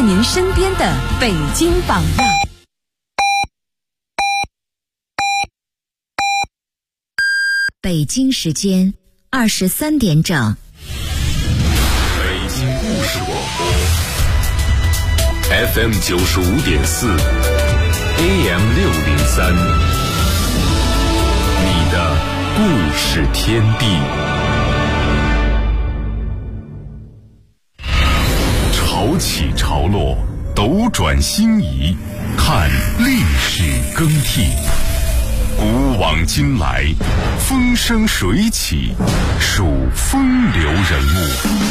您身边的北京榜样。 北京时间23点整。 北京故事广播 FM 95.4 AM 603，你的故事天地。潮起潮落，斗转星移，看历史更替。古往今来，风生水起，数风流人物。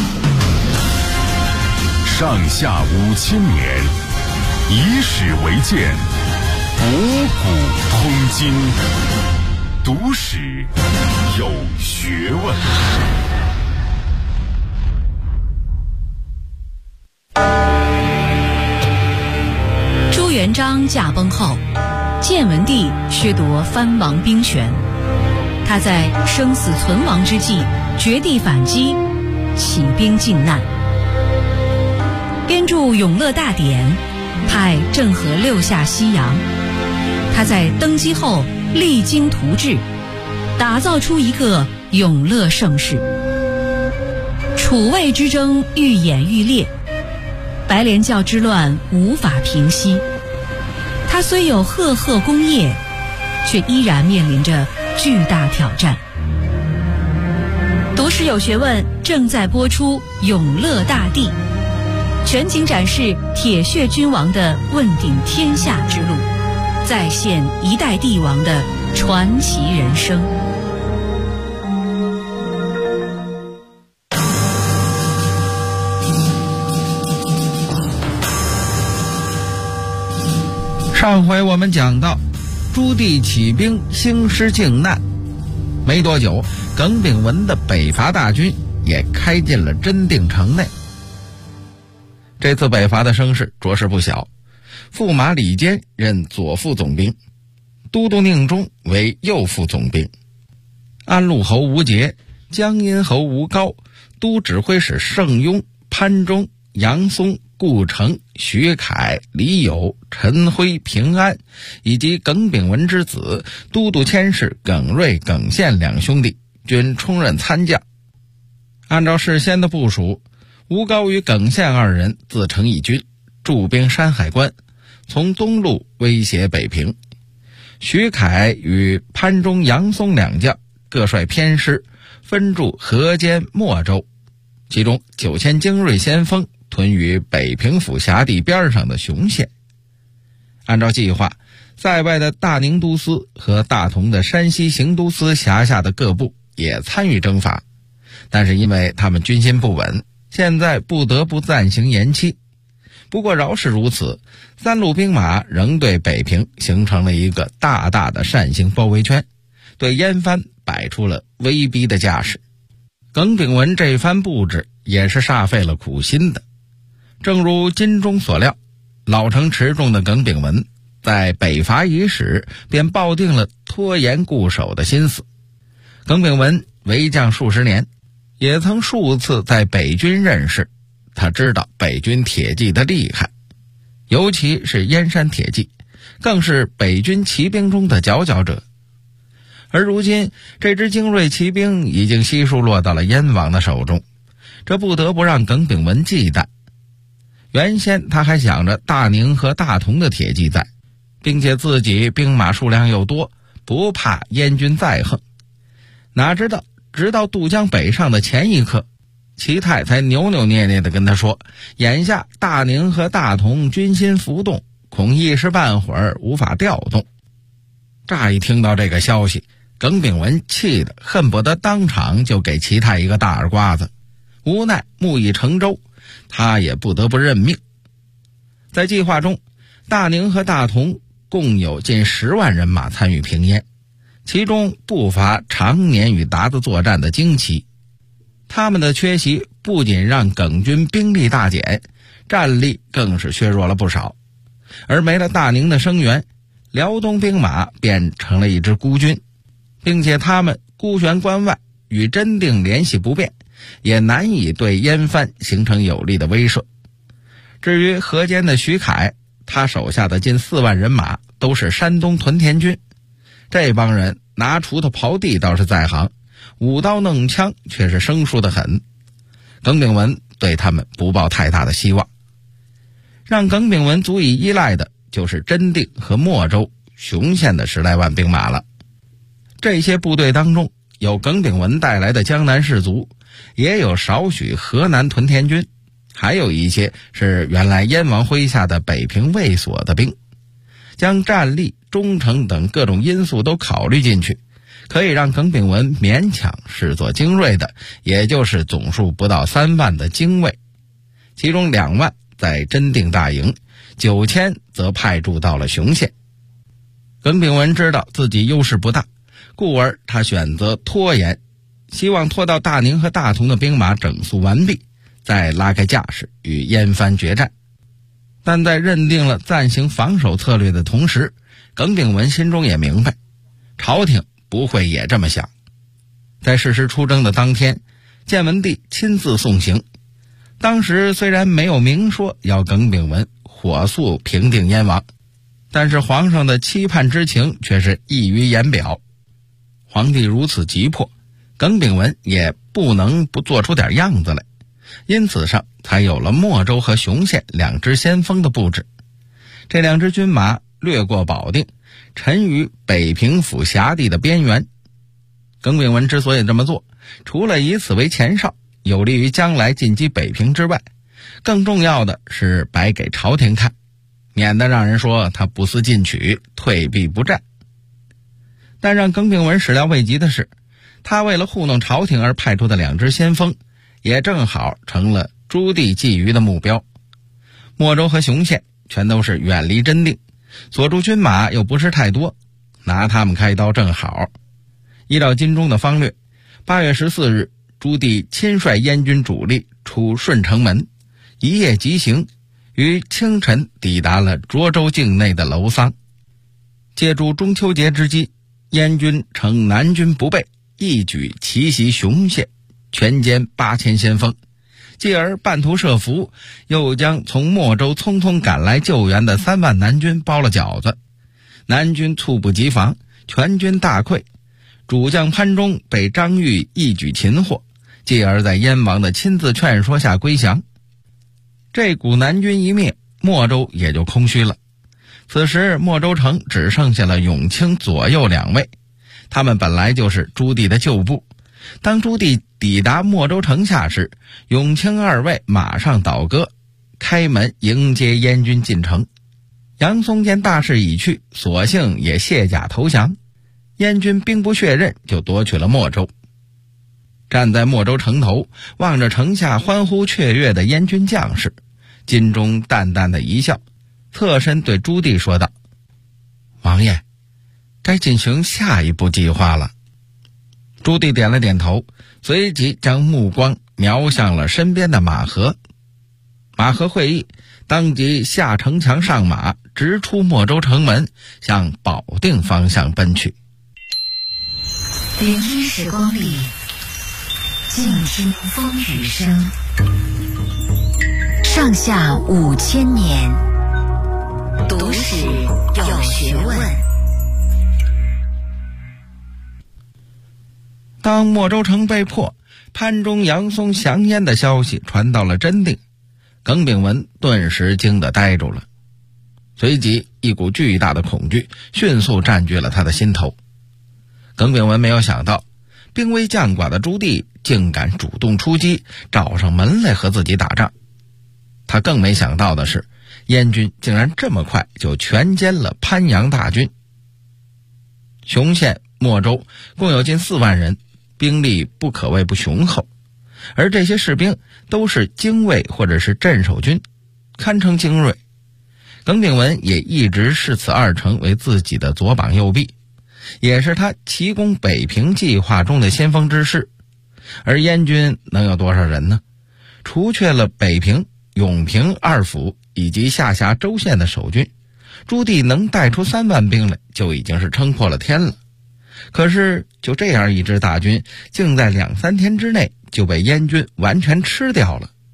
上下5000年，以史为鉴，博古通今，读史有学问。 朱元璋驾崩后，建文帝削夺藩王兵权，他在生死存亡之际绝地反击，起兵靖难，编著《永乐大典》，派郑和6下西洋。他在登基后励精图治，打造出一个永乐盛世。楚魏之争愈演愈烈，白莲教之乱无法平息。他虽有赫赫功业，却依然面临着巨大挑战。读史有学问正在播出《永乐大帝》，全景展示铁血君王的问鼎天下之路，再现一代帝王的传奇人生。 上回我们讲到，朱棣起兵兴师靖难，没多久，耿炳文的北伐大军也开进了真定城内。这次北伐的声势着实不小，驸马李坚任左副总兵，都督宁忠为右副总兵，安陆侯吴节、江阴侯吴高、都指挥使盛庸、潘忠、杨松、顾城、徐凯、李友、陈辉、平安，以及耿炳文之子都督佥事耿瑞、耿宪两兄弟均充任参将。按照事先的部署，吴高与耿宪二人自成一军，驻兵山海关，从东路威胁北平。徐凯与潘忠、杨松两将各率偏师分驻河间、莫州，其中9000精锐先锋屯于北平府辖地边上的雄县。按照计划，在外的大宁都司和大同的山西行都司辖下的各部也参与征伐，但是因为他们军心不稳，现在不得不暂行延期。不过饶是如此，三路兵马仍对北平形成了一个大大的扇形包围圈，对燕藩摆出了威逼的架势。耿炳文这番布置也是煞费了苦心的。正如金钟所料，老成持重的耿炳文在北伐伊始便抱定了拖延固守的心思。耿炳文为将数十年，也曾数次在北军任事，他知道北军铁骑的厉害，尤其是燕山铁骑，更是北军骑兵中的佼佼者。而如今这支精锐骑兵已经悉数落到了燕王的手中，这不得不让耿炳文忌惮。原先他还想着大宁和大同的铁骑在，并且自己兵马数量又多，不怕燕军再横。哪知道直到渡江北上的前一刻，齐泰才扭扭捏捏地跟他说，眼下大宁和大同军心浮动，恐一时半会儿无法调动。乍一听到这个消息，耿炳文气得恨不得当场就给齐泰一个大耳刮子，无奈木已成舟，他也不得不认命。在计划中，大宁和大同共有近10万人马参与平燕，其中不乏常年与鞑子作战的精骑。他们的缺席不仅让耿军兵力大减，战力更是削弱了不少。而没了大宁的声援，辽东兵马变成了一支孤军，并且他们孤悬关外，与真定联系不便，也难以对燕藩形成有力的威慑。 至于河间的徐凯，他手下的近4万人马都是山东屯田军，这帮人拿锄头刨地倒是在行，舞刀弄枪却是生疏得很。耿炳文对他们不抱太大的希望，让耿炳文足以依赖的就是真定和莫州、雄县的10来万兵马了。这些部队当中有耿炳文带来的江南士卒，也有少许河南屯田军，还有一些是原来燕王麾下的北平卫所的兵。将战力、忠诚等各种因素都考虑进去，可以让耿炳文勉强视作精锐的，也就是总数不到3万的精卫，其中2万在真定大营，9000则派驻到了雄县。耿炳文知道自己优势不大，故而他选择拖延，希望拖到大宁和大同的兵马整肃完毕，再拉开架势与燕藩决战。但在认定了暂行防守策略的同时，耿炳文心中也明白，朝廷不会也这么想。在事实出征的当天，建文帝亲自送行。当时虽然没有明说要耿炳文火速平定燕王，但是皇上的期盼之情却是溢于言表。皇帝如此急迫，耿炳文也不能不做出点样子来，因此上才有了莫州和雄县2支先锋的布置。这2支军马掠过保定，沉于北平府辖地的边缘。耿炳文之所以这么做，除了以此为前哨，有利于将来进击北平之外，更重要的是摆给朝廷看，免得让人说他不思进取，退避不战。但让耿炳文始料未及的是，他为了糊弄朝廷而派出的2支先锋，也正好成了朱棣觊觎的目标。莫州和雄县全都是远离真定，所驻军马又不是太多，拿他们开刀正好。依照金钟的方略，8月14日，朱棣亲率燕军主力出顺城门，一夜急行，于清晨抵达了涿州境内的楼桑。借助中秋节之机，燕军乘南军不备，一举奇袭雄县，全歼8000先锋，继而半途设伏，又将从莫州匆匆赶来救援的3万南军包了饺子。南军猝不及防，全军大溃，主将潘忠被张玉一举擒获，继而在燕王的亲自劝说下归降。这股南军一灭，莫州也就空虚了。此时莫州城只剩下了永清左右2位，他们本来就是朱棣的旧部。当朱棣抵达莫州城下时，永清2位马上倒戈，开门迎接燕军进城。杨松见大势已去，索性也卸甲投降。燕军兵不血刃，就夺取了莫州。站在莫州城头，望着城下欢呼雀跃的燕军将士，金钟淡淡的一笑，侧身对朱棣说道：“王爷，该进行下一步计划了。”朱棣点了点头，随即将目光瞄向了身边的马和。马和会意，当即下城墙上马，直出莫州城门，向保定方向奔去。 聆听时光里，静听风雨声。上下5000年，读史有学问。 当莫州城被破，潘忠、杨松降燕的消息传到了真定，耿炳文顿时惊得呆住了。随即一股巨大的恐惧迅速占据了他的心头。耿炳文没有想到，兵微将寡的朱棣竟敢主动出击，找上门来和自己打仗。他更没想到的是，燕军竟然这么快就全歼了潘阳大军。雄县、莫州共有近4万人，兵力不可谓不雄厚，而这些士兵都是精卫或者是镇守军，堪称精锐。耿炳文也一直视此2城为自己的左膀右臂，也是他奇攻北平计划中的先锋之师。而燕军能有多少人呢？除却了北平、永平2府以及下辖州县的守军，朱棣能带出3万兵来就已经是撑破了天了。可是就这样一支大军，竟在2-3天之内就被燕军完全吃掉了。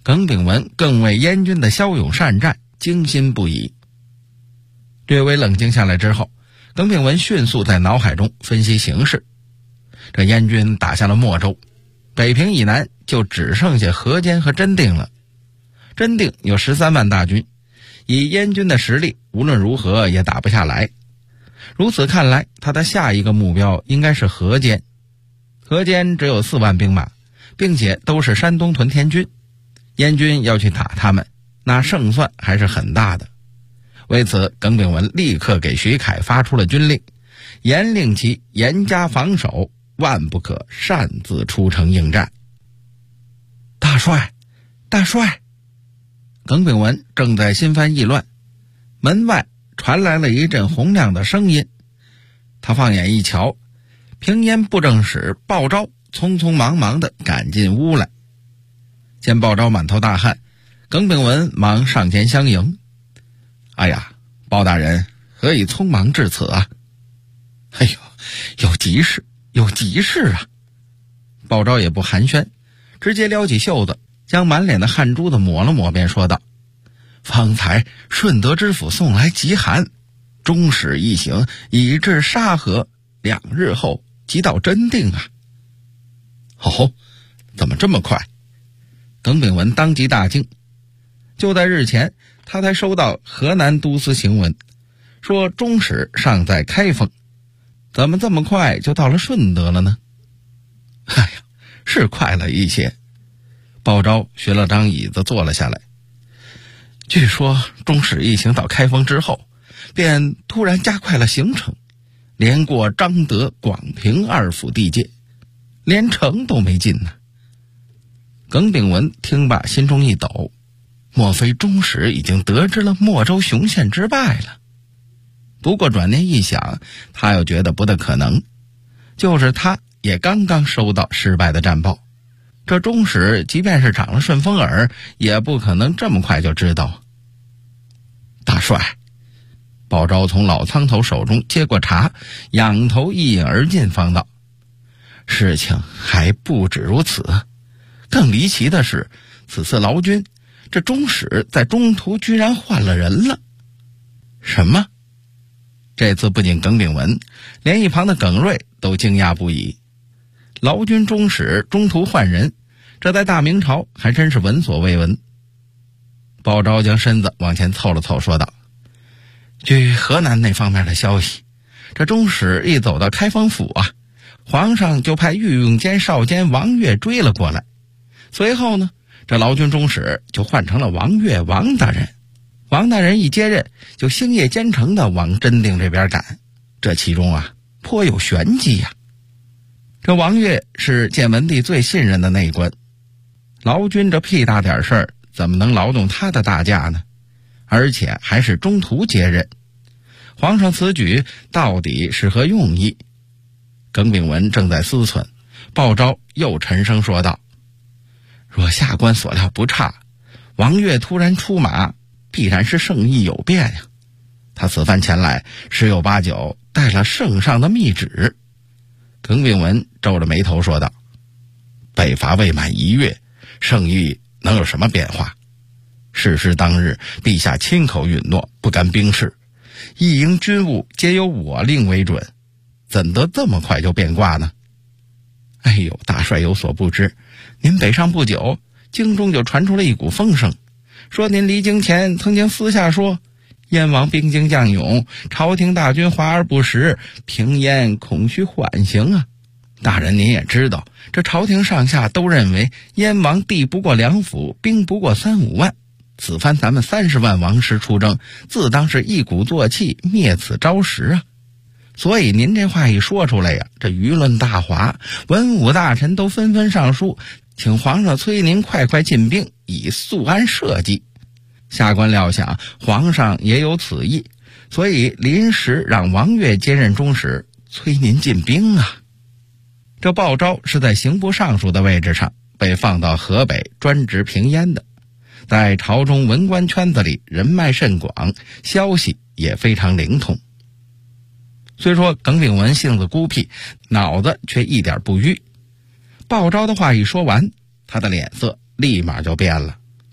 耿炳文更为燕军的骁勇善战惊心不已。略微冷静下来之后，耿炳文迅速在脑海中分析形势。这燕军打下了莫州，北平以南就只剩下河间和真定了。真定有13万大军，以燕军的实力无论如何也打不下来。如此看来，他的下一个目标应该是河间。河间只有4万兵马，并且都是山东屯田军，燕军要去打他们，那胜算还是很大的。为此，耿炳文立刻给徐凯发出了军令，严令其严加防守，万不可擅自出城应战。大帅，大帅！耿炳文正在心烦意乱，门外传来了一阵洪亮的声音。他放眼一瞧，平阴布政使鲍昭匆匆忙忙地赶进屋来。见鲍昭满头大汗，耿炳文忙上前相迎。哎呀，鲍大人何以匆忙至此啊？哎呦，有急事，有急事啊！鲍昭也不寒暄，直接撩起袖子，将满脸的汗珠子抹了抹，便说道：方才顺德知府送来急函，中使一行已至沙河，2日后即到真定啊。哦，怎么这么快？耿炳文当即大惊。就在日前，他才收到河南都司行文，说中使尚在开封，怎么这么快就到了顺德了呢？哎呀，是快了一些。鲍昭寻了张椅子坐了下来。据说中使一行到开封之后，便突然加快了行程，连过张德、广平2府地界，连城都没进呢。耿炳文听罢心中一抖，莫非中使已经得知了莫州雄县之败了？不过转念一想，他又觉得不大可能，就是他也刚刚收到失败的战报，这中使即便是长了顺风耳，也不可能这么快就知道。大帅，鲍昭从老苍头手中接过茶，仰头一饮而尽，方道：事情还不止如此，更离奇的是，此次劳军这中使在中途居然换了人了。什么？这次不仅耿炳文，连一旁的耿瑞都惊讶不已。劳军中使中途换人，这在大明朝还真是闻所未闻。鲍昭将身子往前凑了凑，说道：据河南那方面的消息，这中使一走到开封府啊，皇上就派御用监少监王岳追了过来。随后呢，这劳军中使就换成了王岳王大人。王大人一接任，就星夜兼程的往真定这边赶，这其中啊颇有玄机呀。这王岳是建文帝最信任的内官，劳军这屁大点事儿怎么能劳动他的大驾呢？而且还是中途接任，皇上此举到底是何用意？耿炳文正在思忖，鲍昭又沉声说道：若下官所料不差，王岳突然出马，必然是圣意有变呀。他此番前来，十有八九带了圣上的密旨。耿炳文皱着眉头说道：北伐未满1月，圣意能有什么变化？事实当日，陛下亲口允诺不干兵事，一营军务皆由我令为准，怎得这么快就变卦呢？哎呦，大帅有所不知，您北上不久，京中就传出了一股风声，说您离京前曾经私下说，燕王兵精将勇，朝廷大军华而不实，平燕恐需缓刑啊。大人您也知道，这朝廷上下都认为燕王地不过2府，兵不过3、5万，此番咱们30万王师出征，自当是一鼓作气灭此招实啊。所以您这话一说出来呀，这舆论大哗，文武大臣都纷纷上书，请皇上催您快快进兵，以速安社稷。下官料想皇上也有此意，所以临时让王岳接任中使，催您进兵啊。这鲍昭是在刑部尚书的位置上被放到河北专职平燕的，在朝中文官圈子里人脉甚广，消息也非常灵通。虽说耿炳文性子孤僻，脑子却一点不愚。鲍昭的话一说完，他的脸色立马就变了。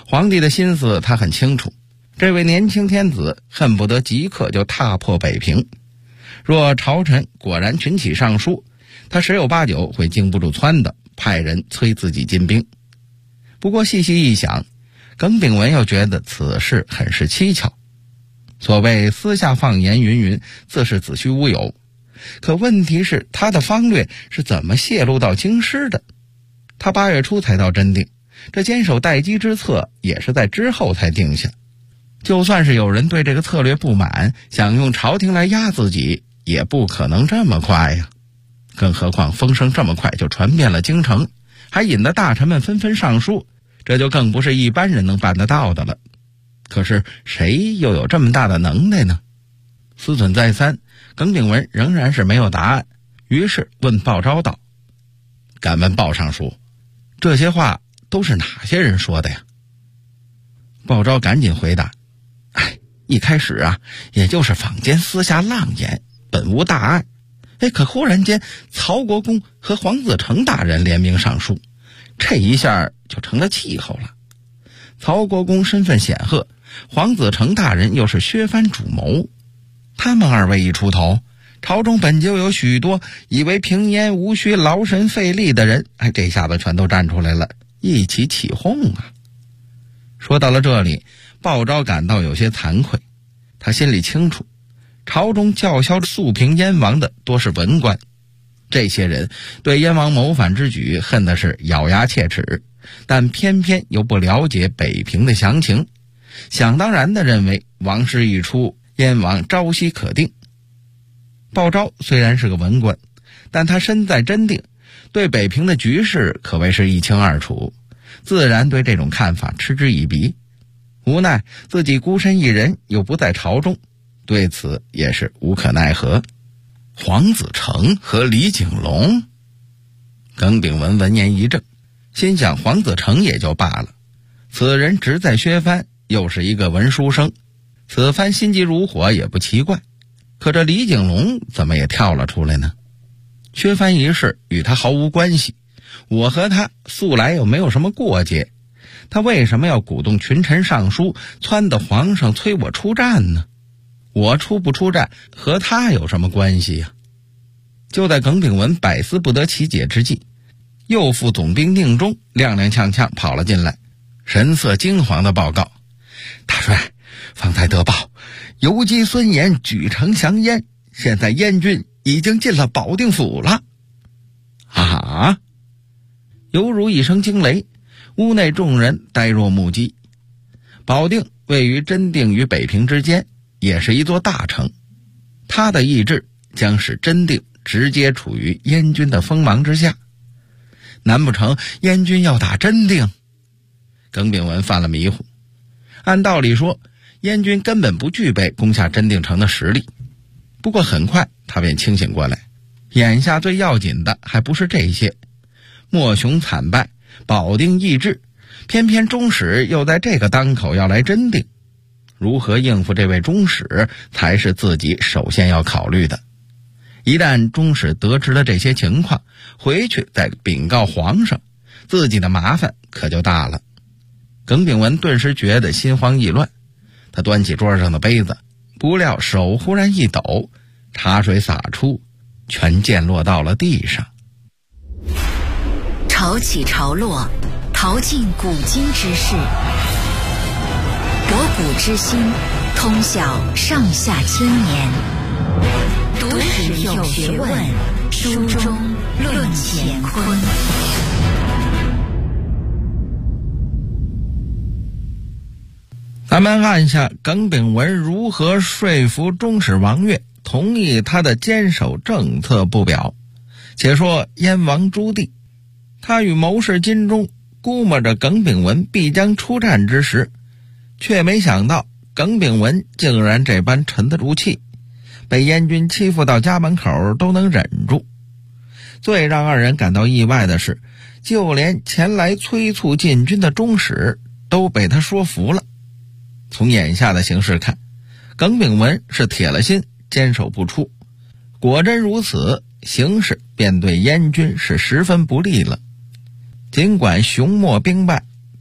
皇帝的心思他很清楚，这位年轻天子恨不得即刻就踏破北平。若朝臣果然群起上书，他十有八九会经不住撺的，派人催自己进兵。不过细细一想，耿炳文又觉得此事很是蹊跷。所谓私下放言云云，自是子虚乌有。可问题是他的方略是怎么泄露到京师的？他8月初才到真定，这坚守待机之策也是在之后才定下。就算是有人对这个策略不满，想用朝廷来压自己，也不可能这么快呀。更何况风声这么快就传遍了京城，还引得大臣们纷纷上书，这就更不是一般人能办得到的了。可是谁又有这么大的能耐呢？思忖再三，耿炳文仍然是没有答案，于是问鲍昭道：敢问鲍尚书，这些话都是哪些人说的呀？鲍昭赶紧回答：一开始啊，也就是坊间私下浪言，本无大碍。可忽然间曹国公和黄子成大人联名上书，这一下就成了气候了。曹国公身份显赫，黄子成大人又是削藩主谋，他们二位一出头，朝中本就有许多以为平焉无需劳神费力的人，这下子全都站出来了，一起起哄啊。说到了这里，鲍昭感到有些惭愧，他心里清楚，朝中叫嚣肃平燕王的多是文官，这些人对燕王谋反之举恨的是咬牙切齿，但偏偏又不了解北平的详情，想当然地认为王师一出，燕王朝夕可定。鲍昭虽然是个文官，但他身在真定，对北平的局势可谓是一清二楚，自然对这种看法嗤之以鼻。无奈自己孤身一人，又不在朝中，对此也是无可奈何。黄子成和李景龙，耿炳文闻言一怔，心想黄子成也就罢了，此人职在削藩，又是一个文书生，此番心急如火也不奇怪。可这李景龙怎么也跳了出来呢？削藩一事与他毫无关系，我和他素来又没有什么过节，他为什么要鼓动群臣上书，撺得皇上催我出战呢？我出不出战和他有什么关系呀？就在耿炳文百思不得其解之际，右副总兵宁忠踉踉跄跄跑了进来，神色惊惶地报告：大帅，方才得报，游击孙延举城降燕，现在燕军已经进了保定府了。啊！犹如一声惊雷，屋内众人呆若木鸡。保定位于真定与北平之间，也是一座大城，他的意志将使真定直接处于燕军的锋芒之下。难不成燕军要打真定？耿炳文犯了迷糊。按道理说，燕军根本不具备攻下真定城的实力。不过很快他便清醒过来，眼下最要紧的还不是这些。莫雄惨败，保定易帜，偏偏中使又在这个当口要来真定，如何应付这位中使才是自己首先要考虑的。一旦中使得知了这些情况，回去再禀告皇上，自己的麻烦可就大了。耿炳文顿时觉得心慌意乱，他端起桌上的杯子，不料手忽然一抖，茶水洒出，全溅落到了地上。 潮起潮落，淘尽古今之事，博古之心，通晓上下千年。读史有学问，书中论乾坤。 咱们按下耿炳文如何说服中使王悦同意他的坚守政策不表。且说燕王朱棣，他与谋士金钟估摸着耿炳文必将出战之时，却没想到耿炳文竟然这般沉得住气，被燕军欺负到家门口都能忍住。最让二人感到意外的是，就连前来催促进军的中使都被他说服了。从眼下的形势看，耿炳文是铁了心坚守不出，果真如此，形势便对燕军是十分不利了。尽管熊莫兵败，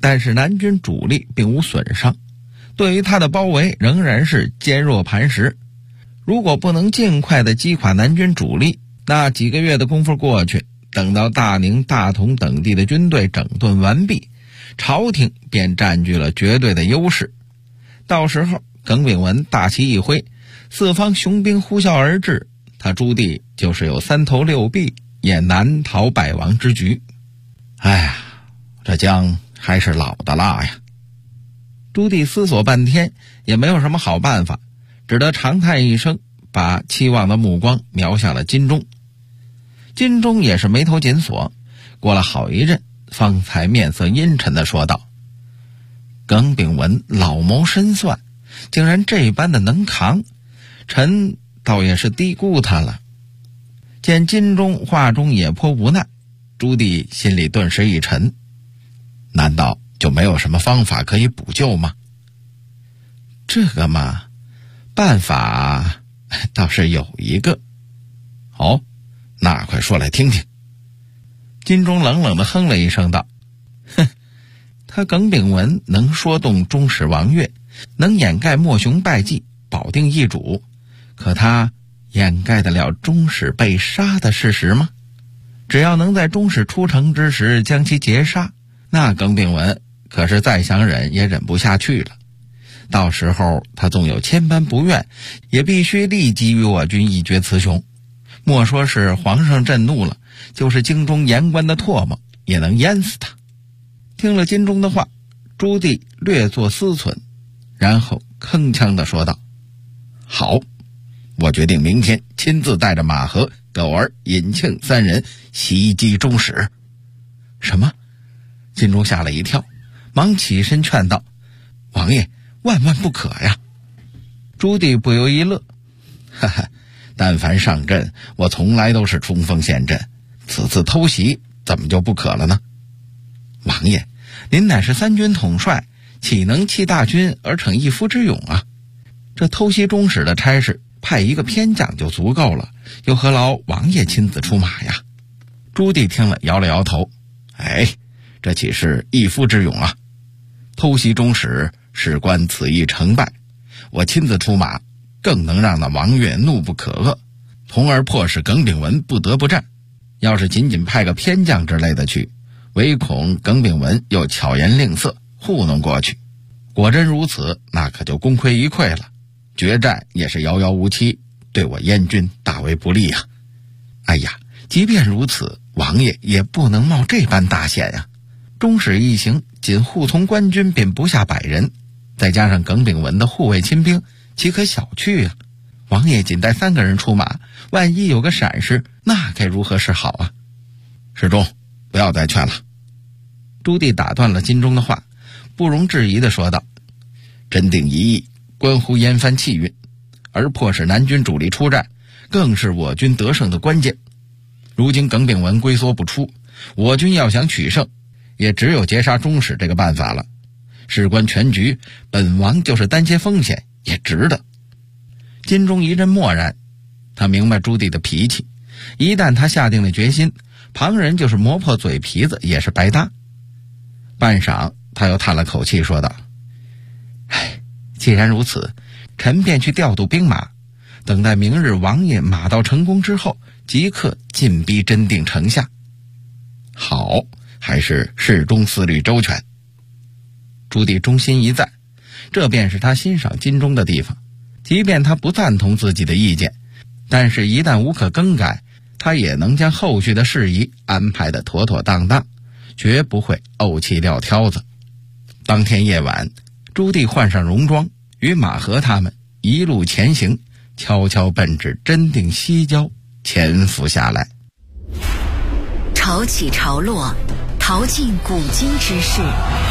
但是南军主力并无损伤，对于他的包围仍然是坚若磐石。如果不能尽快的击垮南军主力，那几个月的功夫过去，等到大宁、大同等地的军队整顿完毕，朝廷便占据了绝对的优势。到时候耿炳文大旗一挥，四方雄兵呼啸而至，他朱棣就是有3头6臂也难逃败亡之局。哎呀，这姜还是老的辣呀。朱棣思索半天也没有什么好办法，只得长叹一声，把期望的目光瞄向了金钟。金钟也是眉头紧锁，过了好一阵，方才面色阴沉地说道：耿炳文老谋深算，竟然这般的能扛，臣倒也是低估他了。见金钟话中也颇无奈，朱棣心里顿时一沉，难道就没有什么方法可以补救吗？这个嘛，办法倒是有一个。哦，那快说来听听。金钟冷冷地哼了一声道：哼，他耿炳文能说动中使王悦，能掩盖莫雄败绩，保定易主，可他掩盖得了中使被杀的事实吗？只要能在中使出城之时将其截杀，那耿炳文可是再想忍也忍不下去了。到时候他纵有千般不愿，也必须立即与我军一决雌雄。莫说是皇上震怒了，就是京中言官的唾沫也能淹死他。听了金钟的话，朱棣略作思忖，然后铿锵地说道：好，我决定明天亲自带着马和、狗儿、尹庆3人袭击中使。什么？金钟吓了一跳，忙起身劝道：王爷，万万不可呀！朱棣不由一乐，哈哈，但凡上阵，我从来都是冲锋陷阵，此次偷袭怎么就不可了呢？王爷，您乃是3军统帅，岂能弃大军而逞一夫之勇啊？这偷袭中使的差事，派一个偏将就足够了，又何劳王爷亲自出马呀？朱棣听了摇了摇头，哎，这岂是一夫之勇啊？偷袭中使，事关此役成败，我亲自出马，更能让那王悦怒不可遏，从而迫使耿炳文不得不战。要是仅仅派个偏将之类的去，唯恐耿炳文又巧言令色糊弄过去，果真如此，那可就功亏一篑了，决战也是遥遥无期，对我燕军大为不利啊！哎呀，即便如此，王爷也不能冒这般大险呀！中使一行仅护从官军便不下100人，再加上耿炳文的护卫亲兵，岂可小觑啊？王爷仅带3个人出马，万一有个闪失，那该如何是好啊？世忠，不要再劝了。朱棣打断了金钟的话，不容置疑地说道：真定一役关乎燕藩气运，而迫使南军主力出战，更是我军得胜的关键。如今耿炳文龟缩不出，我军要想取胜，也只有截杀中使这个办法了。事关全局，本王就是担些风险也值得。金钟一阵默然，他明白朱棣的脾气，一旦他下定了决心，旁人就是磨破嘴皮子也是白搭。半晌，他又叹了口气说道：唉，既然如此，臣便去调度兵马，等待明日王爷马到成功之后，即刻进逼真定城下。好，还是事中思虑周全。朱棣忠心一再，这便是他欣赏金钟的地方。即便他不赞同自己的意见，但是一旦无可更改，他也能将后续的事宜安排得妥妥当当，绝不会怄气撂挑子。当天夜晚，朱棣换上戎装，与马和他们一路前行，悄悄奔至真定西郊，潜伏下来。 潮起潮落，淘尽古今之事，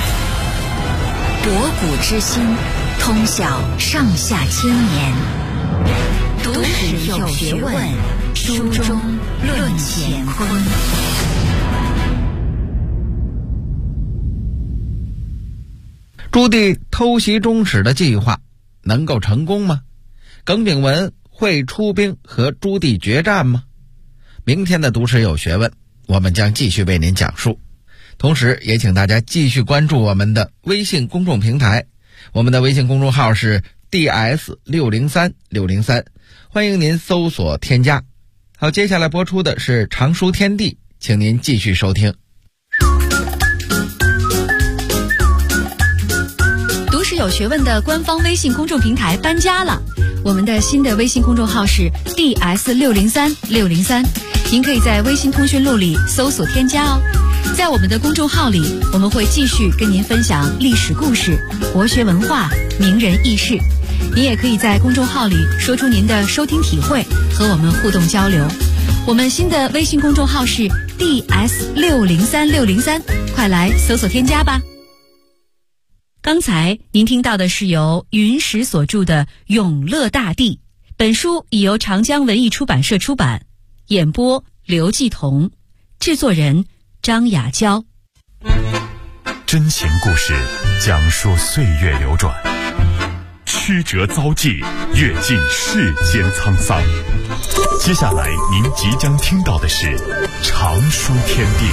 博古之今，通晓上下千年。读史有学问，书中论乾坤。 朱棣偷袭中使的计划能够成功吗？耿炳文会出兵和朱棣决战吗？明天的读史有学问，我们将继续为您讲述。 同时也请大家继续关注我们的微信公众平台，我们的微信公众号是 DS603603，欢迎您搜索添加。好，接下来播出的是常书天地，请您继续收听。 读史有学问的官方微信公众平台搬家了，我们的新的微信公众号是 DS603603，您可以在微信通讯录里搜索添加哦。在我们的公众号里，我们会继续跟您分享历史故事、国学文化、名人轶事。您也可以在公众号里说出您的收听体会，和我们互动交流。我们新的微信公众号是 DS603603，快来搜索添加吧。刚才您听到的是由云石所著的《永乐大帝》，本书已由长江文艺出版社出版，演播刘继彤，制作人张雅娇。 真情故事讲述岁月流转，曲折遭际，阅尽世间沧桑。接下来您即将听到的是常书天地。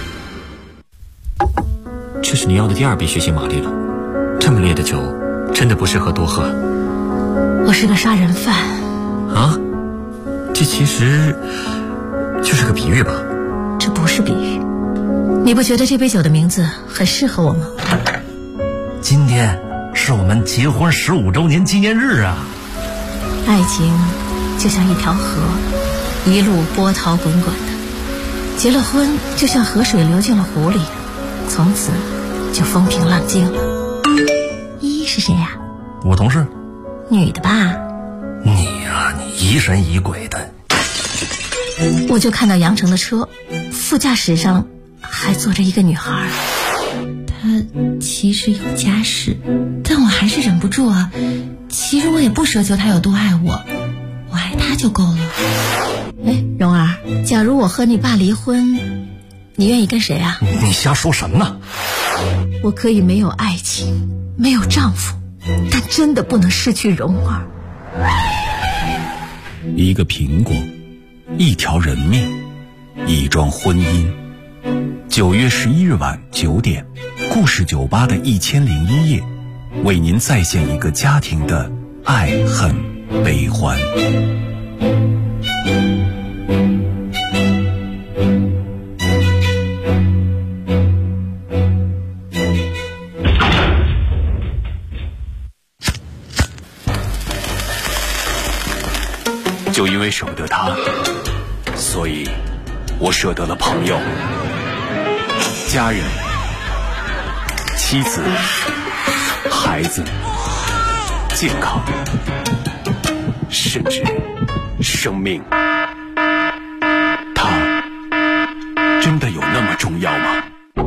这是你要的第2笔血腥玛丽了，这么烈的酒真的不适合多喝。 我是个杀人犯啊，这其实就是个比喻吧？ 这不是比喻，你不觉得这杯酒的名字很适合我吗？ 今天是我们结婚15周年纪念日啊！ 爱情就像一条河，一路波涛滚滚的，结了婚就像河水流进了湖里，从此就风平浪静了。依依是谁呀？ 我同事。 女的吧？ 你呀，你疑神疑鬼的。 我就看到杨成的车，副驾驶上还坐着一个女孩。她其实有家室，但我还是忍不住啊。其实我也不奢求她有多爱我，我爱她就够了。哎，蓉儿，假如我和你爸离婚，你愿意跟谁啊？ 你瞎说什么呢？ 我可以没有爱情，没有丈夫，但真的不能失去蓉儿。 一个苹果，一条人命，一桩婚姻。9月11日晚9点，故事酒吧的1001夜，为您再现一个家庭的爱恨悲欢。就因为舍不得他，所以我舍得了朋友、家人、妻子、孩子、健康，甚至生命。他真的有那么重要吗？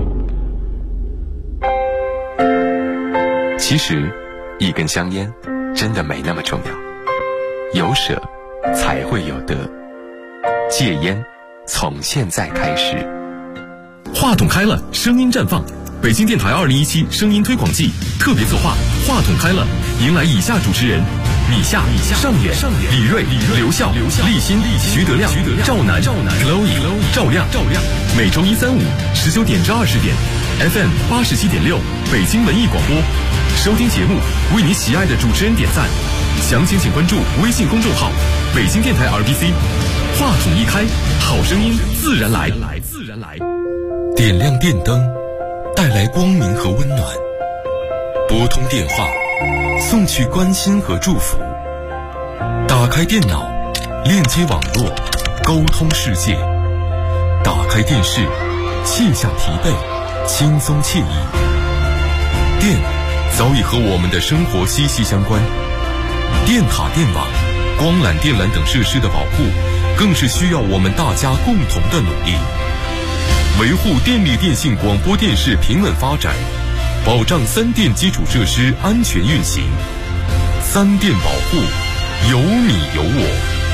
其实一根香烟真的没那么重要，有舍才会有得。戒烟从现在开始。 话筒开了，声音绽放。北京电台2017声音推广季特别策划话筒开了，迎来以下主持人：米夏、上远、李锐、刘笑、立新、徐德亮、赵楠、Chloe、赵亮。每周1、3、5 19点至20点 ，FM 87.6北京文艺广播。收听节目，为你喜爱的主持人点赞。详情请关注微信公众号北京电台 RBC。话筒一开，好声音自然来。 点亮电灯，带来光明和温暖；拨通电话，送去关心和祝福；打开电脑，链接网络，沟通世界；打开电视，卸下疲惫，轻松惬意。电早已和我们的生活息息相关，电塔、电网、光缆、电缆等设施的保护，更是需要我们大家共同的努力。维护电力电信广播电视平稳发展，保障3电基础设施安全运行。3电保护，有你有我。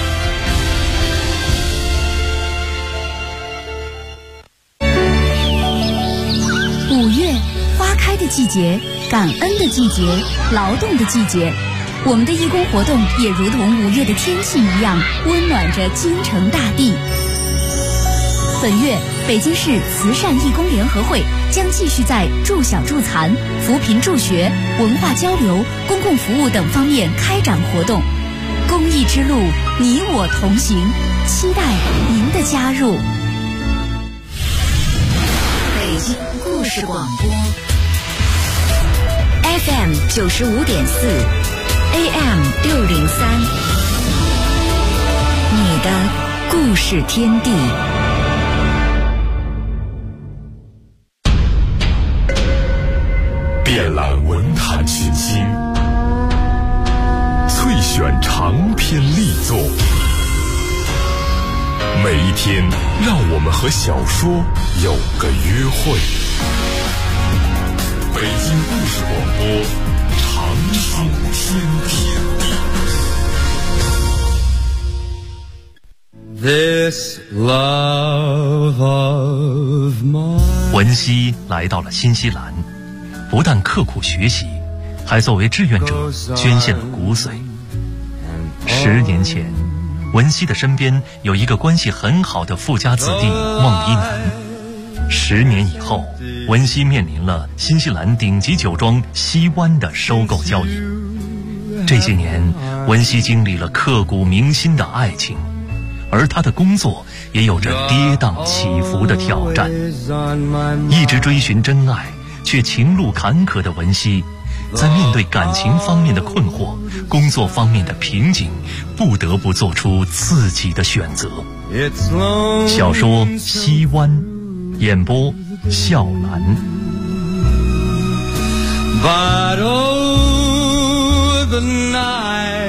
5月，花开的季节，感恩的季节，劳动的季节。我们的义工活动也如同5月的天气一样，温暖着京城大地。本月北京市慈善义工联合会将继续在助小助残、扶贫助学、文化交流、公共服务等方面开展活动。公益之路，你我同行，期待您的加入。 北京故事广播 FM 95.4 AM 603，你的故事天地。 遍览文坛群星，萃选长篇力作，每一天让我们和小说有个约会。北京故事广播，长青天地。 This love of mine。 文熙来到了新西兰，不但刻苦学习，还作为志愿者捐献了骨髓。10年前，文熙的身边有一个关系很好的富家子弟孟一楠。10年以后，文熙面临了新西兰顶级酒庄西湾的收购交易。这些年，文熙经历了刻骨铭心的爱情，而他的工作也有着跌宕起伏的挑战。一直追寻真爱却情路坎坷的文熙，在面对感情方面的困惑、工作方面的瓶颈，不得不做出自己的选择。小说《西湾》，演播笑兰。 But oh, the night。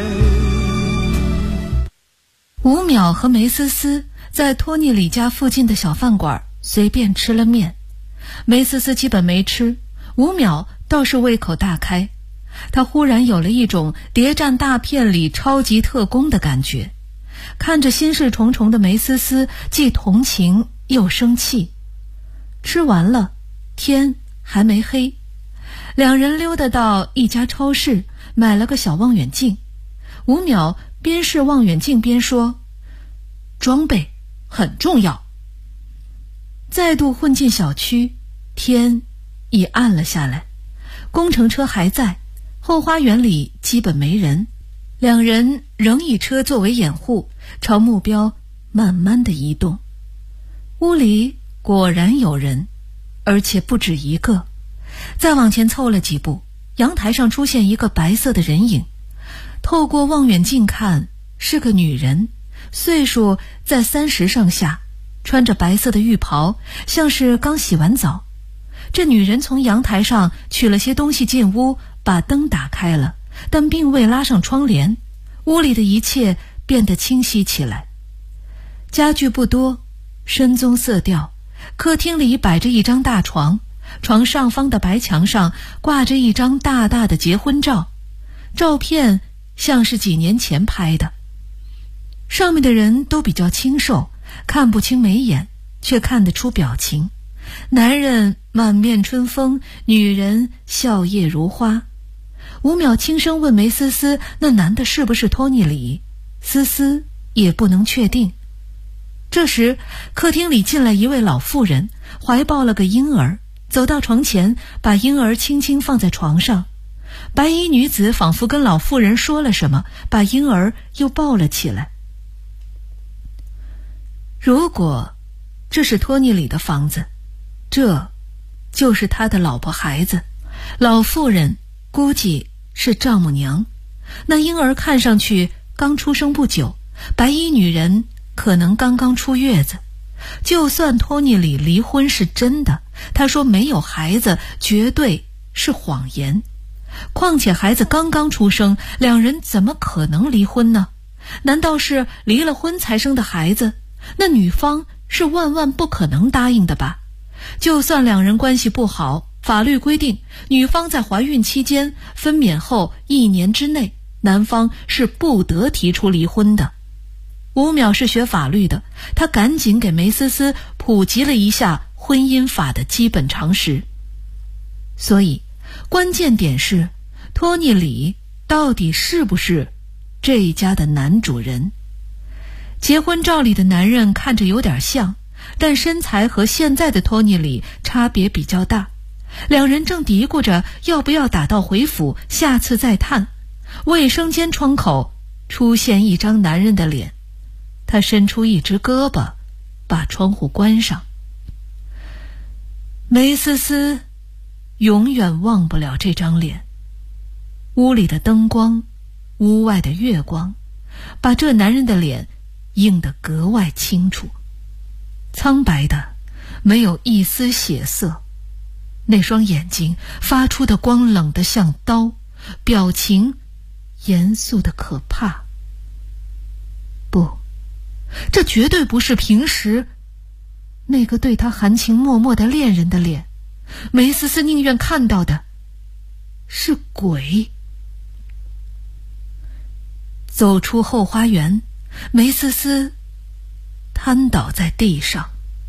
吴淼和梅思思在托尼里家附近的小饭馆随便吃了面，梅思思基本没吃，吴淼倒是胃口大开。他忽然有了一种谍战大片里超级特工的感觉，看着心事重重的梅思思，既同情又生气。吃完了，天还没黑，两人溜达到一家超市，买了个小望远镜。吴淼边试望远镜边说：“装备很重要。”再度混进小区，天已暗了下来，工程车还在，后花园里基本没人，两人仍以车作为掩护，朝目标慢慢地移动。屋里果然有人，而且不止一个。再往前凑了几步，阳台上出现一个白色的人影，透过望远镜看，是个女人，岁数在30上下，穿着白色的浴袍，像是刚洗完澡。这女人从阳台上取了些东西进屋，把灯打开了，但并未拉上窗帘，屋里的一切变得清晰起来。家具不多，深棕色调，客厅里摆着一张大床，床上方的白墙上挂着一张大大的结婚照，照片像是几年前拍的。上面的人都比较清瘦，看不清眉眼，却看得出表情。男人满面春风，女人笑靥如花。吴淼轻声问梅思思，那男的是不是托尼里？思思也不能确定。这时客厅里进来一位老妇人，怀抱了个婴儿，走到床前，把婴儿轻轻放在床上。白衣女子仿佛跟老妇人说了什么，把婴儿又抱了起来。如果这是托尼里的房子，这就是他的老婆孩子。老妇人估计是丈母娘，那婴儿看上去刚出生不久，白衣女人可能刚刚出月子。就算托尼里离婚是真的，他说没有孩子绝对是谎言。况且孩子刚刚出生，两人怎么可能离婚呢？难道是离了婚才生的孩子？那女方是万万不可能答应的吧？就算两人关系不好，法律规定女方在怀孕期间、分娩后1年之内，男方是不得提出离婚的。吴淼是学法律的，他赶紧给梅思思普及了一下婚姻法的基本常识。所以关键点是，托尼里到底是不是这一家的男主人？结婚照里的男人看着有点像， 但身材和现在的托尼里差别比较大。两人正嘀咕着要不要打道回府，下次再探。卫生间窗口出现一张男人的脸，他伸出一只胳膊，把窗户关上。梅思思永远忘不了这张脸。屋里的灯光，屋外的月光，把这男人的脸映得格外清楚，苍白的没有一丝血色，那双眼睛发出的光冷得像刀，表情严肃得可怕。不，这绝对不是平时那个对他含情脉脉的恋人的脸，梅思思宁愿看到的是鬼。走出后花园，梅思思瘫倒在地上。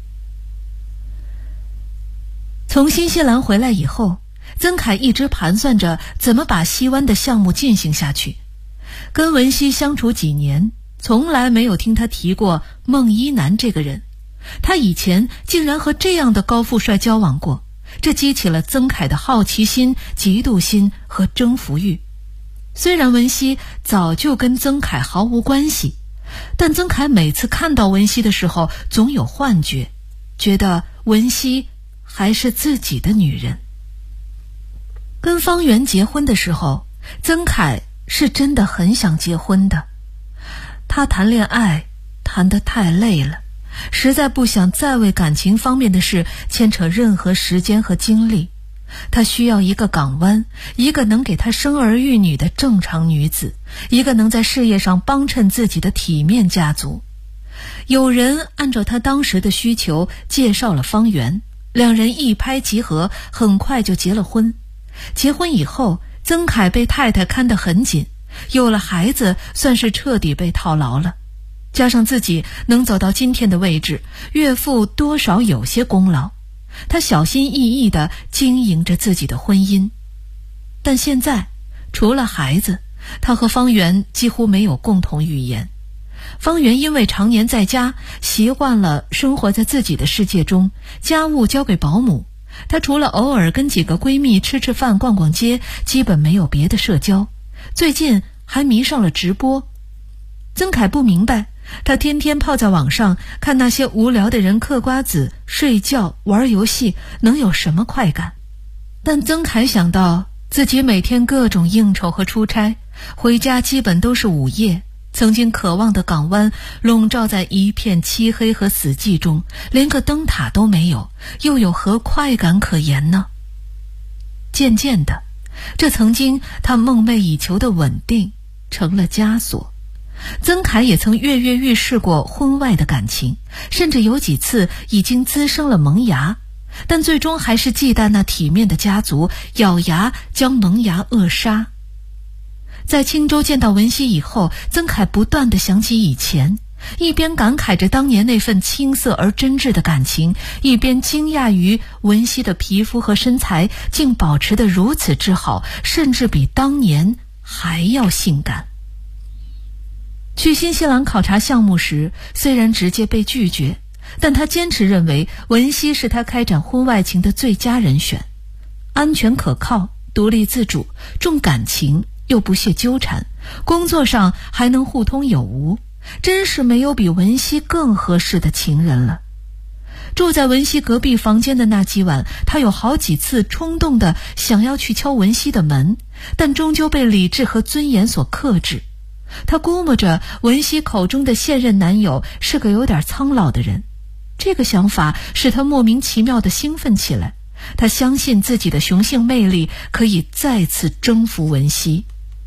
从新西兰回来以后，曾凯一直盘算着怎么把西湾的项目进行下去。跟文熙相处几年，从来没有听他提过孟一南这个人。他以前竟然和这样的高富帅交往过，这激起了曾凯的好奇心、嫉妒心和征服欲。虽然文熙早就跟曾凯毫无关系，但曾凯每次看到文熙的时候总有幻觉，觉得文熙还是自己的女人。跟方圆结婚的时候，曾凯是真的很想结婚的。他谈恋爱谈得太累了，实在不想再为感情方面的事牵扯任何时间和精力。他需要一个港湾，一个能给他生儿育女的正常女子，一个能在事业上帮衬自己的体面家族。有人按照他当时的需求介绍了方圆，两人一拍即合，很快就结了婚。结婚以后，曾凯被太太看得很紧，有了孩子算是彻底被套牢了。加上自己能走到今天的位置，岳父多少有些功劳。他小心翼翼地经营着自己的婚姻。但现在除了孩子，他和方圆几乎没有共同语言。方圆因为常年在家，习惯了生活在自己的世界中，家务交给保姆。他除了偶尔跟几个闺蜜吃吃饭、逛逛街，基本没有别的社交。最近还迷上了直播。曾凯不明白，他天天泡在网上看那些无聊的人嗑瓜子、睡觉、玩游戏，能有什么快感？但曾凯想到自己每天各种应酬和出差，回家基本都是午夜，曾经渴望的港湾笼罩在一片漆黑和死寂中，连个灯塔都没有，又有何快感可言呢？渐渐的，这曾经他梦寐以求的稳定成了枷锁。曾凯也曾跃跃欲试过婚外的感情，甚至有几次已经滋生了萌芽，但最终还是忌惮那体面的家族，咬牙将萌芽扼杀。在青州见到文熙以后，曾凯不断地想起以前，一边感慨着当年那份青涩而真挚的感情，一边惊讶于文熙的皮肤和身材竟保持得如此之好，甚至比当年还要性感。去新西兰考察项目时，虽然直接被拒绝，但他坚持认为文熙是他开展婚外情的最佳人选，安全可靠，独立自主，重感情又不屑纠缠，工作上还能互通有无，真是没有比文熙更合适的情人了。住在文熙隔壁房间的那几晚，他有好几次冲动的想要去敲文熙的门，但终究被理智和尊严所克制。他估摸着文熙口中的现任男友是个有点苍老的人，这个想法使他莫名其妙地兴奋起来。他相信自己的雄性魅力可以再次征服文熙。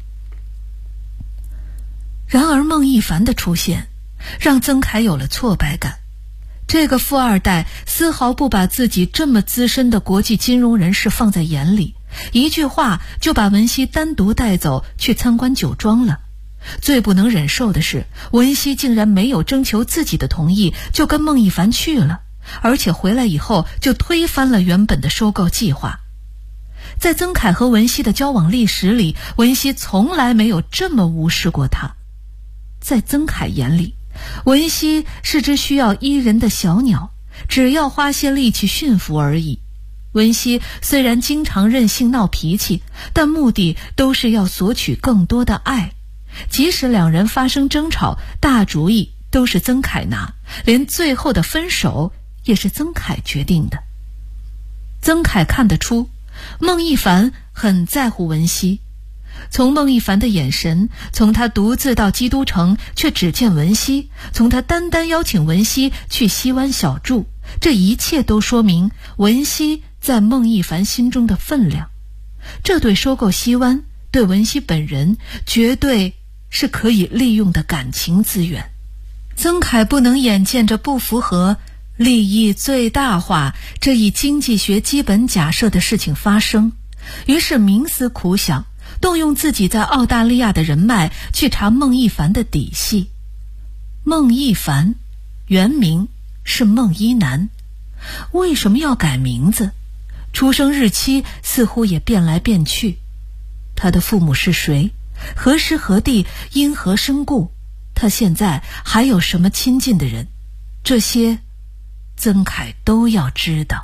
然而孟一凡的出现让曾凯有了挫败感。这个富二代丝毫不把自己这么资深的国际金融人士放在眼里，一句话就把文熙单独带走去参观酒庄了。最不能忍受的是，文熙竟然没有征求自己的同意就跟孟一凡去了，而且回来以后就推翻了原本的收购计划。在曾凯和文熙的交往历史里，文熙从来没有这么无视过他。在曾凯眼里，文熙是只需要依人的小鸟， 只要花些力气驯服而已。文熙虽然经常任性闹脾气，但目的都是要索取更多的爱。即使两人发生争吵，大主意都是曾凯拿，连最后的分手也是曾凯决定的。曾凯看得出孟一凡很在乎文熙，从孟一凡的眼神，从他独自到基督城却只见文熙，从他单单邀请文熙去西湾小住，这一切都说明文熙在孟一凡心中的分量。这对收购西湾，对文熙本人绝对是可以利用的感情资源。曾凯不能眼见着不符合利益最大化这一经济学基本假设的事情发生，于是冥思苦想，动用自己在澳大利亚的人脉去查孟一凡的底细。孟一凡原名是孟一南，为什么要改名字？出生日期似乎也变来变去。他的父母是谁？何时何地？因何身故？他现在还有什么亲近的人？这些曾凯都要知道。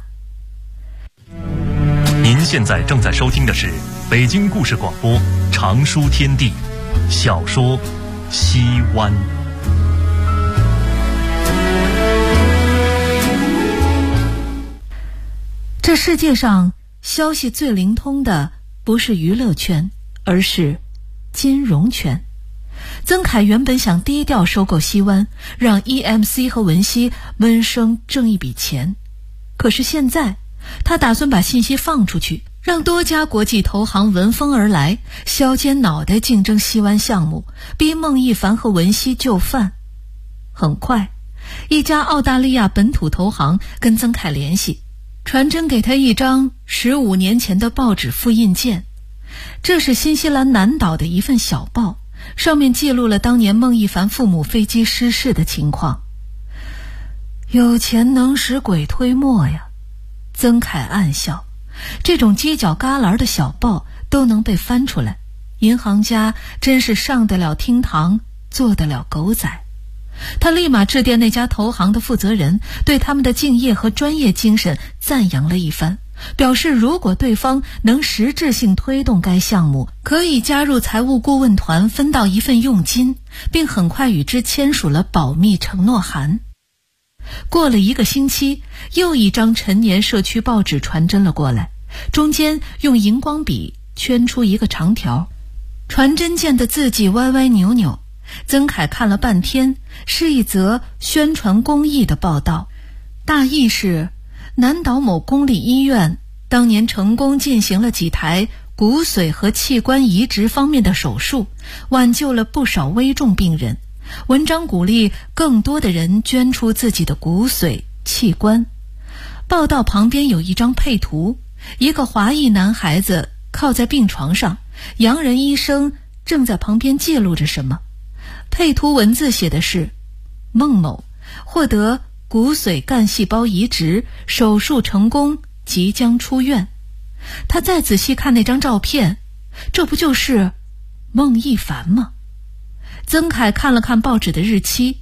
您现在正在收听的是北京故事广播长书天地小说《西湾》。 这世界上消息最灵通的不是娱乐圈，而是金融圈。曾凯原本想低调收购西湾，让 EMC 和文熙闷声挣一笔钱，可是现在他打算把信息放出去，让多家国际投行闻风而来，削尖脑袋竞争西湾项目，逼孟一凡和文熙就范。很快，一家澳大利亚本土投行跟曾凯联系，传真给他一张15年前的报纸复印件。这是新西兰南岛的一份小报，上面记录了当年孟一凡父母飞机失事的情况。有钱能使鬼推磨呀，曾凯暗笑，这种犄角旮旯的小报都能被翻出来，银行家真是上得了厅堂，做得了狗仔。他立马致电那家投行的负责人，对他们的敬业和专业精神赞扬了一番，表示如果对方能实质性推动该项目，可以加入财务顾问团分到一份佣金，并很快与之签署了保密承诺函。过了1个星期，又一张陈年社区报纸传真了过来，中间用荧光笔圈出一个长条，传真件的字迹歪歪扭扭。曾凯看了半天，是一则宣传公益的报道，大意是南岛某公立医院当年成功进行了几台骨髓和器官移植方面的手术，挽救了不少危重病人。文章鼓励更多的人捐出自己的骨髓器官。报道旁边有一张配图，一个华裔男孩子靠在病床上，洋人医生正在旁边记录着什么。配图文字写的是孟某获得骨髓干细胞移植，手术成功，即将出院。他再仔细看那张照片，这不就是孟一凡吗？曾凯看了看报纸的日期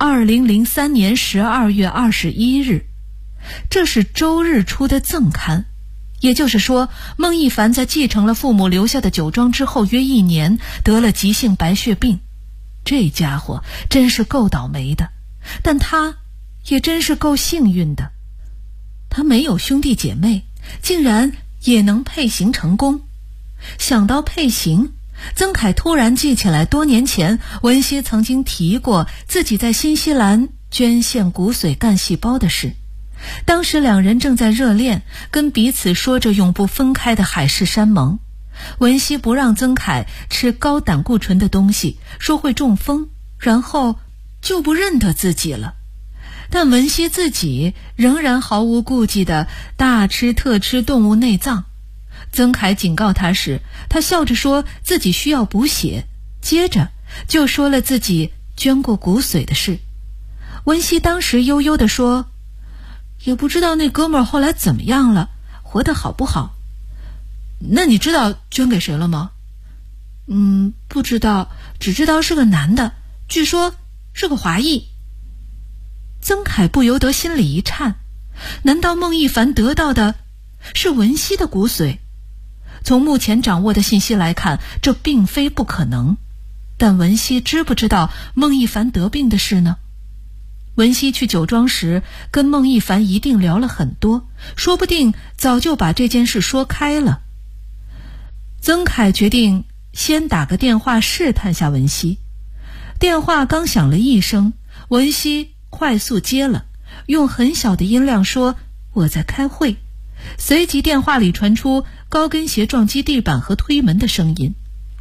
，2003年12月21日，这是周日出的赠刊。也就是说，孟一凡在继承了父母留下的酒庄之后约1年，得了急性白血病。这家伙真是够倒霉的，但他也真是够幸运的。他没有兄弟姐妹，竟然也能配型成功。想到配型，曾凯突然记起来多年前文熙曾经提过自己在新西兰捐献骨髓干细胞的事。当时两人正在热恋，跟彼此说着永不分开的海誓山盟。文熙不让曾凯吃高胆固醇的东西，说会中风，然后就不认得自己了。但文熙自己仍然毫无顾忌地大吃特吃动物内脏。曾凯警告他时，他笑着说自己需要补血，接着就说了自己捐过骨髓的事。文熙当时悠悠地说，也不知道那哥们儿后来怎么样了，活得好不好。那你知道捐给谁了吗？不知道，只知道是个男的，据说是个华裔。 曾凯不由得心里一颤，难道孟一凡得到的是文熙的骨髓？从目前掌握的信息来看，这并非不可能。但文熙知不知道孟一凡得病的事呢？文熙去酒庄时跟孟一凡一定聊了很多，说不定早就把这件事说开了。曾凯决定先打个电话试探下文熙。电话刚响了一声，文熙快速接了，用很小的音量说：“我在开会。”随即电话里传出高跟鞋撞击地板和推门的声音。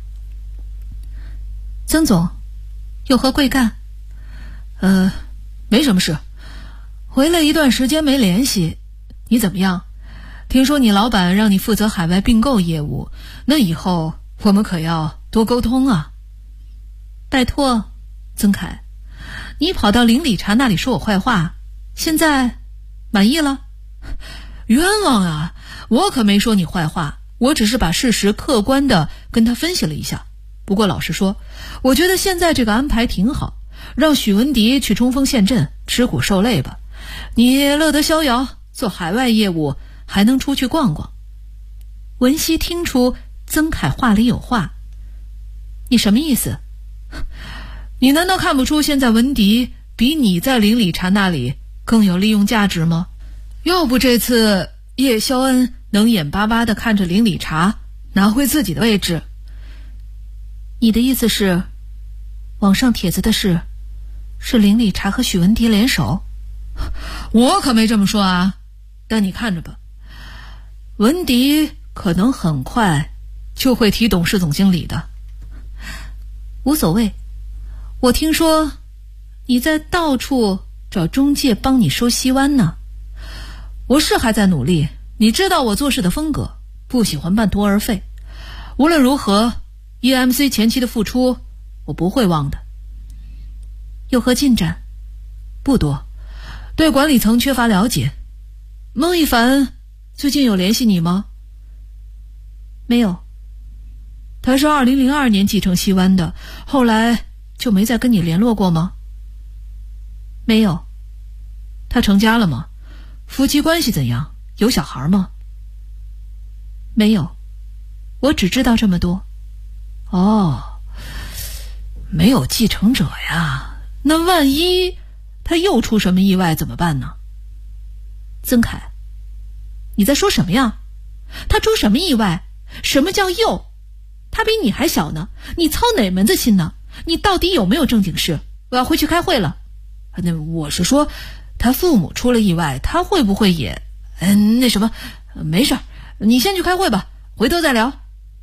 曾总，有何贵干？ 没什么事，回来一段时间没联系，你怎么样？听说你老板让你负责海外并购业务，那以后我们可要多沟通啊。 拜托，曾凯，你跑到邻理查那里说我坏话，现在满意了？ 冤枉啊！我可没说你坏话，我只是把事实客观的跟他分析了一下。不过老实说，我觉得现在这个安排挺好，让许文迪去冲锋陷阵，吃苦受累吧。你乐得逍遥，做海外业务还能出去逛逛。 文熙听出曾凯话里有话，你什么意思？ 你难道看不出现在文迪比你在邻理查那里更有利用价值吗？要不这次叶肖恩能眼巴巴地看着邻理查拿回自己的位置。 你的意思是，网上帖子的事是邻理查和许文迪联手？ 我可没这么说啊，但你看着吧，文迪可能很快就会提董事总经理的。 无所谓，我听说你在到处找中介帮你收西湾呢。 我是还在努力，你知道我做事的风格，不喜欢半途而废。无论如何，EMC 前期的付出我不会忘的。 有何进展？ 不多，对管理层缺乏了解。孟一凡最近有联系你吗？ 没有。 他是2002年继承西湾的，后来就没再跟你联络过吗？ 没有。 他成家了吗？夫妻关系怎样？有小孩吗？ 没有，我只知道这么多。 哦，没有继承者呀，那万一他又出什么意外怎么办呢？ 曾凯，你在说什么呀？他出什么意外？什么叫又？他比你还小呢，你操哪门子心呢？你到底有没有正经事？我要回去开会了。 那我是说，他父母出了意外，他会不会也那什么？没事，你先去开会吧，回头再聊。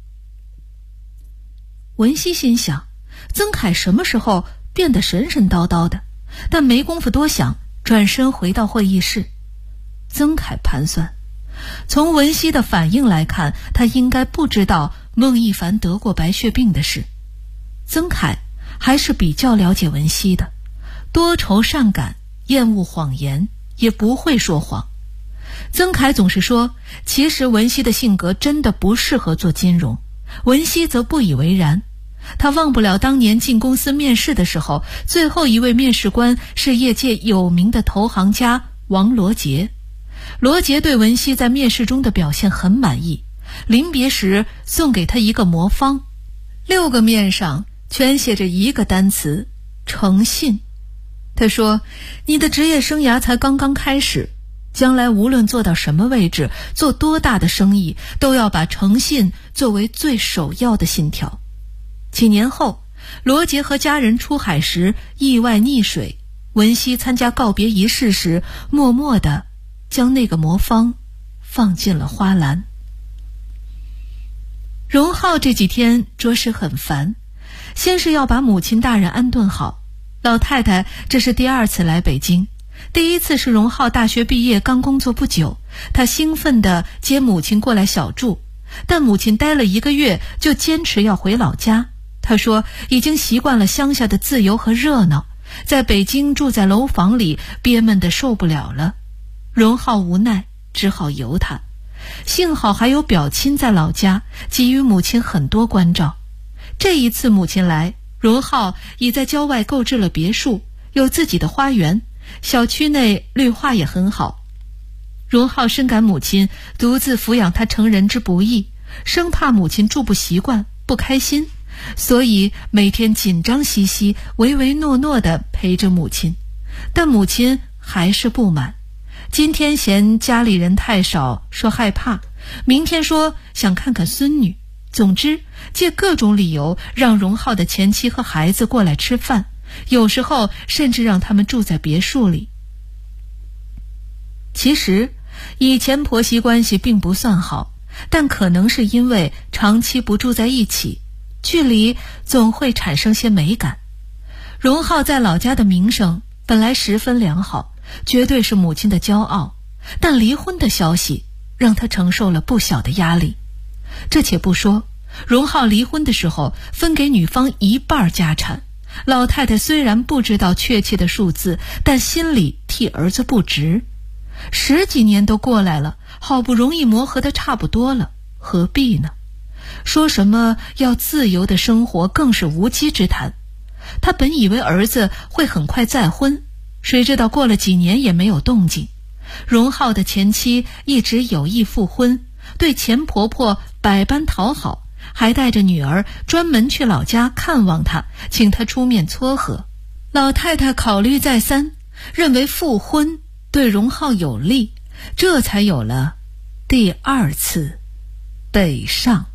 文熙心想，曾凯什么时候变得神神叨叨的？但没工夫多想，转身回到会议室。曾凯盘算，从文熙的反应来看，他应该不知道孟一凡得过白血病的事。曾凯还是比较了解文熙的，多愁善感，厌恶谎言，也不会说谎。曾凯总是说，其实文熙的性格真的不适合做金融，文熙则不以为然。他忘不了当年进公司面试的时候，最后一位面试官是业界有名的投行家王罗杰。罗杰对文熙在面试中的表现很满意，临别时送给他一个魔方，6个面上全写着一个单词：诚信。他说，你的职业生涯才刚刚开始，将来无论做到什么位置，做多大的生意，都要把诚信作为最首要的信条。几年后，罗杰和家人出海时意外溺水，文熙参加告别仪式时，默默地将那个魔方放进了花篮。荣浩这几天着实很烦，先是要把母亲大人安顿好。老太太这是第2次来北京，第1次是荣浩大学毕业刚工作不久，他兴奋地接母亲过来小住，但母亲待了1个月就坚持要回老家。他说已经习惯了乡下的自由和热闹，在北京住在楼房里憋闷得受不了了。荣浩无奈，只好由他。幸好还有表亲在老家，给予母亲很多关照。这一次母亲来，荣浩已在郊外购置了别墅，有自己的花园， 小区内绿化也很好。荣浩深感母亲独自抚养他成人之不易，生怕母亲住不习惯不开心，所以每天紧张兮兮唯唯诺诺地陪着母亲。但母亲还是不满，今天嫌家里人太少，说害怕，明天说想看看孙女，总之借各种理由让荣浩的前妻和孩子过来吃饭，有时候甚至让他们住在别墅里。其实以前婆媳关系并不算好，但可能是因为长期不住在一起，距离总会产生些美感。荣浩在老家的名声本来十分良好，绝对是母亲的骄傲，但离婚的消息让他承受了不小的压力。这且不说，荣浩离婚的时候分给女方1半家产，老太太虽然不知道确切的数字，但心里替儿子不值。10几年都过来了，好不容易磨合得差不多了，何必呢？说什么要自由的生活更是无稽之谈。他本以为儿子会很快再婚，谁知道过了几年也没有动静。荣浩的前妻一直有意复婚，对前婆婆百般讨好，还带着女儿专门去老家看望她，请她出面撮合。老太太考虑再三，认为复婚对荣浩有利，这才有了第2次北上。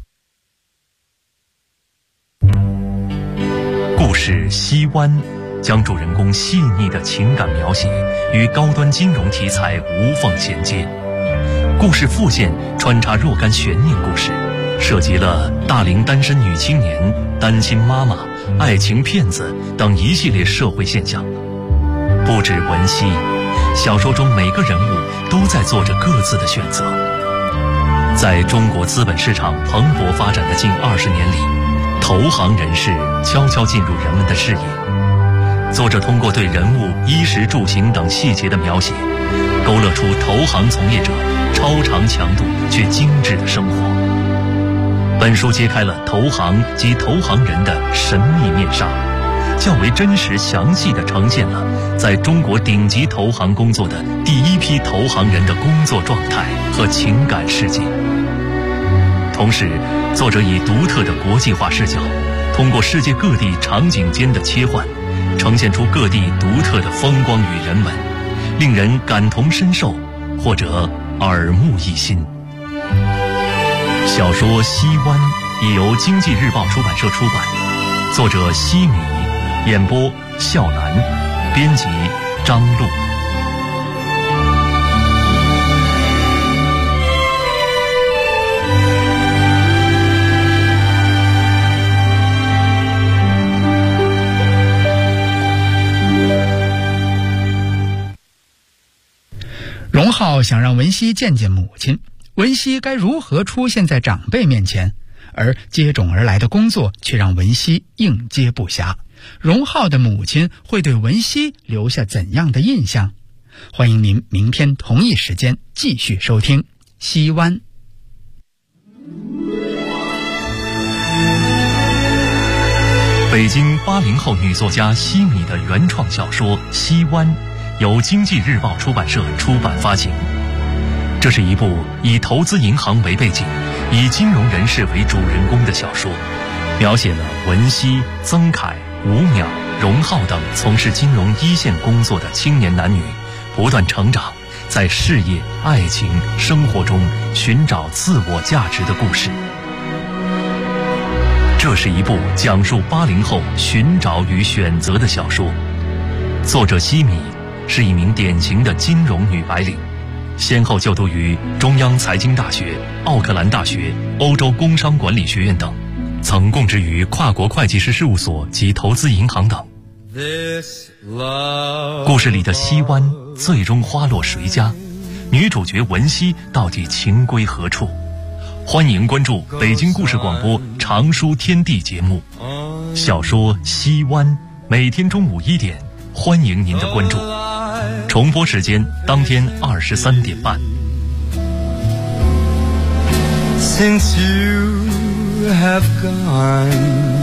故事《西湾》将主人公细腻的情感描写与高端金融题材无缝衔接。故事副线穿插若干悬念故事，涉及了大龄单身女青年、单亲妈妈、爱情骗子等一系列社会现象。不止文熙，小说中每个人物都在做着各自的选择。在中国资本市场蓬勃发展的近20年里，投行人士悄悄进入人们的视野。作者通过对人物衣食住行等细节的描写，勾勒出投行从业者超长强度却精致的生活。本书揭开了投行及投行人的神秘面纱，较为真实详细地呈现了在中国顶级投行工作的第一批投行人的工作状态和情感世界。同时，作者以独特的国际化视角，通过世界各地场景间的切换，呈现出各地独特的风光与人文，令人感同身受或者耳目一新。小说《西湾》已由经济日报出版社出版，作者西米，演播笑兰，编辑张璐。 荣浩想让文熙见见母亲，文熙该如何出现在长辈面前？而接踵而来的工作却让文熙应接不暇。荣浩的母亲会对文熙留下怎样的印象？欢迎您明天同一时间继续收听《西湾》。 北京80后女作家西米的原创小说《西湾》由经济日报出版社出版发行。这是一部以投资银行为背景，以金融人士为主人公的小说，描写了文熙、曾凯、吴淼、荣浩等从事金融一线工作的青年男女不断成长，在事业、爱情、生活中寻找自我价值的故事。这是一部讲述80后寻找与选择的小说。作者西米是一名典型的金融女白领，先后就读于中央财经大学、奥克兰大学、欧洲工商管理学院等，曾供职于跨国会计师事务所及投资银行等。故事里的西湾最终花落谁家？女主角文熙到底情归何处？欢迎关注北京故事广播长书天地节目小说《西湾》，每天中午1点，欢迎您的关注。重播时间当天23点半。 Since you have gone，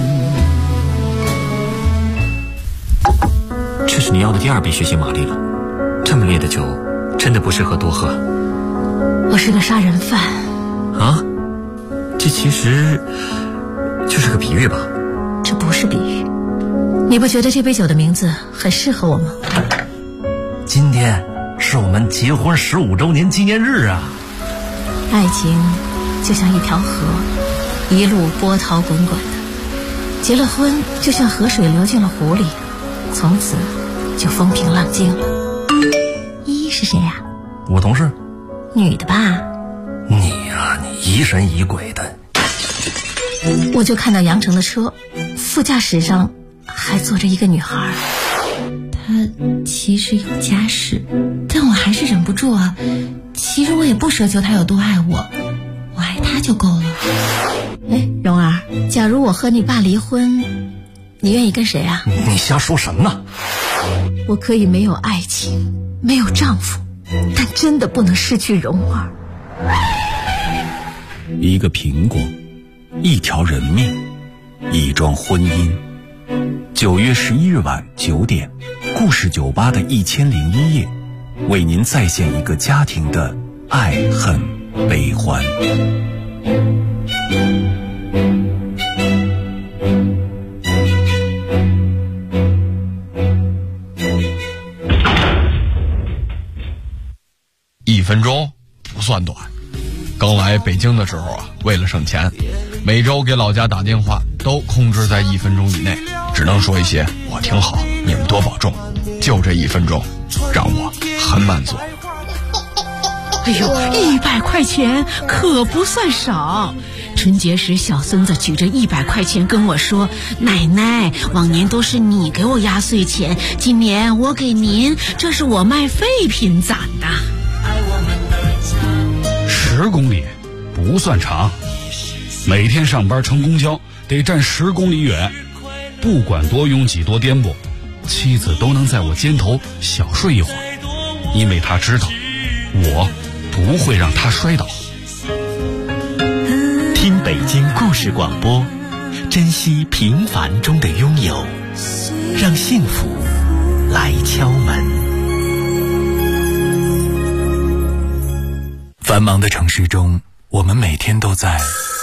这是你要的第2笔学习玛丽了。 这么烈的酒，真的不适合多喝。 我是个杀人犯。 啊？这其实就是个比喻吧？ 这不是比喻。你不觉得这杯酒的名字很适合我吗？ 今天是我们结婚15周年纪念日啊！ 爱情就像一条河，一路波涛滚滚的。结了婚就像河水流进了湖里，从此就风平浪静了。依依是谁呀？ 我同事。 女的吧？ 你呀，你疑神疑鬼的。 我就看到杨成的车，副驾驶上还坐着一个女孩。 她其实有家室，但我还是忍不住啊。其实我也不奢求她有多爱我，我爱她就够了。 哎，蓉儿，假如我和你爸离婚，你愿意跟谁啊？ 你瞎说什么呢？ 我可以没有爱情，没有丈夫，但真的不能失去蓉儿。 一个苹果，一条人命，一桩婚姻。9月11日晚9点，故事酒吧的1001夜，为您再现一个家庭的爱恨悲欢。 1分钟不算短。刚来北京的时候啊，为了省钱，每周给老家打电话都控制在1分钟以内，只能说一些我挺好，你们多保重。就这1分钟，让我很满足。 哎呦，100块钱可不算少。春节时，小孙子举着100块钱跟我说：“奶奶，往年都是你给我压岁钱，今年我给您，这是我卖废品攒的。 ”10公里不算长，每天上班乘公交得站10公里远，不管多拥挤多颠簸，妻子都能在我肩头小睡一会儿，因为她知道我不会让她摔倒。 听北京故事广播，珍惜平凡中的拥有，让幸福来敲门。繁忙的城市中，我们每天都在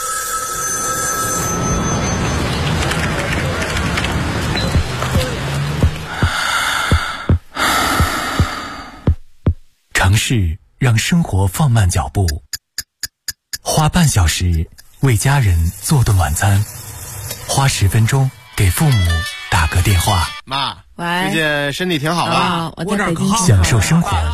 城市让生活放慢脚步，花半小时为家人做顿晚餐，花10分钟给父母打个电话。 妈，最近身体挺好吧？ 我在北京享受生活。